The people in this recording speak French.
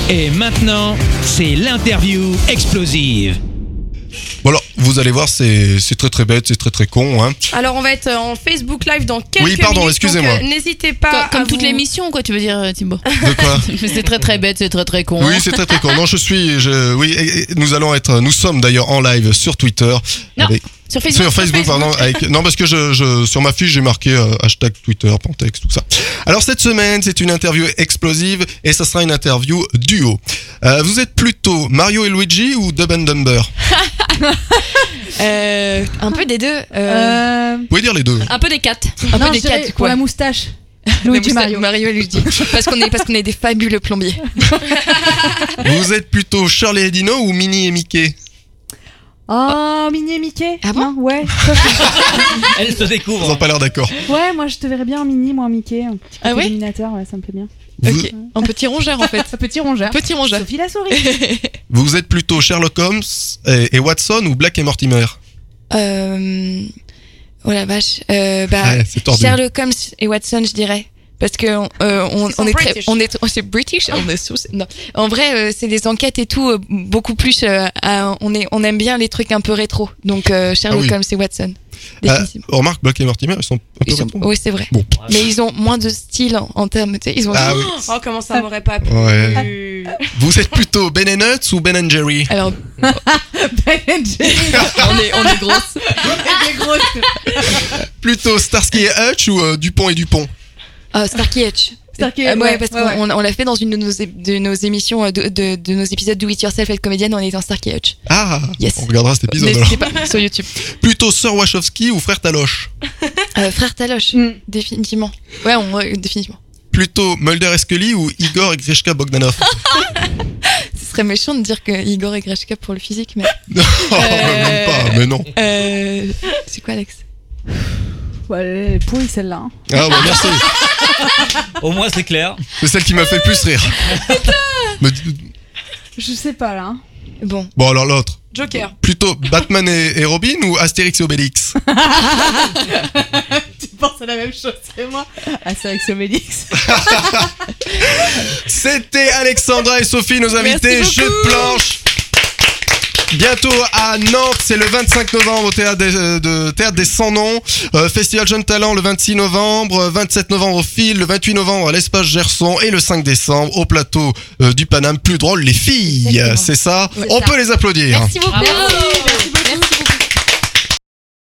Et maintenant, c'est l'interview explosive. Bon alors, vous allez voir, c'est très très bête, c'est très très con. Hein. Alors on va être en Facebook Live dans quelques Oui, pardon, minutes, excusez-moi. donc n'hésitez pas Comme à toute vous... l'émission, quoi, tu veux dire, Thibaut. De quoi? C'est très très bête, c'est très très con. Oui, c'est très très con. Non, oui, et nous sommes d'ailleurs en live sur Twitter. Non, sur Facebook. Sur Facebook, pardon. Non, parce que sur ma fiche, j'ai marqué hashtag Twitter, Pantex, tout ça. Alors, cette semaine, c'est une interview explosive et ça sera une interview duo. Vous êtes plutôt Mario et Luigi ou Dumb and Dumber? Un peu des deux. Vous pouvez dire les deux. Un peu des quatre. Un peu des quatre, pour quoi. la moustache. Luigi Mario et Luigi. Parce qu'on est des fabuleux plombiers. Vous êtes plutôt Charlie et Dino ou Minnie et Mickey? Oh, Minnie et Mickey. Ah bon? Non, ouais. Elle se Ils découvre. n'ont pas l'air d'accord. Ouais, moi je te verrais bien en Minnie, moi en Mickey. Un petit Ah côté ouais dominateur, ouais, ça me plaît bien. Ok. Un petit rongeur en fait. Un petit rongeur. Petit rongeur. Sophie la souris. Vous êtes plutôt Sherlock Holmes et Watson ou Black et Mortimer? Oh la vache. Ouais, c'est tordu. Sherlock Holmes et Watson, je dirais. Parce que c'est British. Non. En vrai, c'est des enquêtes et tout beaucoup plus. On aime bien les trucs un peu rétro. Donc Sherlock Holmes et Watson. Définitivement. Remarque, Black et Mortimer, ils sont un peu rétro. Oui, c'est vrai. Bon. Mais ils ont moins de style en termes. Tu sais, ils ont. Ah oui. Oh, comment ça m'aurait pas plu. Ouais. Vous êtes plutôt Ben and Nuts ou Ben and Jerry? Alors, Ben and Jerry. on est grosses. Des grosses. Plutôt Starsky et Hutch ou Dupont et Dupont? Starkey Hutch. Ouais, parce qu'on l'a fait dans une de nos émissions, de nos épisodes Do It Yourself et comédienne, on est dans Starkey Hutch. Ah, Yes. on regardera cet épisode alors. N'hésitez pas, sur YouTube. Plutôt Sir Wachowski ou Frère Taloche? Frère Taloche, définitivement. Ouais, définitivement. Plutôt Mulder et Scully ou Igor et Grishka Bogdanov? Ce serait méchant de dire que Igor et Grishka pour le physique, mais. Non, même pas, mais non. C'est quoi, Alex? Ouais, elle est pourrie celle-là. Hein. Ah, bah merci. Au moins, c'est clair. C'est celle qui m'a fait le plus rire. Mais- Je sais pas là. Hein. Bon. Bon, alors l'autre. Joker. Plutôt Batman et Robin ou Astérix et Obélix? Tu penses à la même chose que moi? Astérix et Obélix. C'était Alexandra et Sophie, nos invités. Merci Jeu de beaucoup. planche. Bientôt à Nantes, c'est le 25 novembre au Théâtre des Sans Noms. Festival Jeunes Talents le 26 novembre, 27 novembre au Fil, le 28 novembre à l'Espace Gerson et le 5 décembre au plateau du Paname. Plus drôle, les filles. Exactement. C'est ça. Ouais, On ça. peut les applaudir. Merci beaucoup. Merci beaucoup.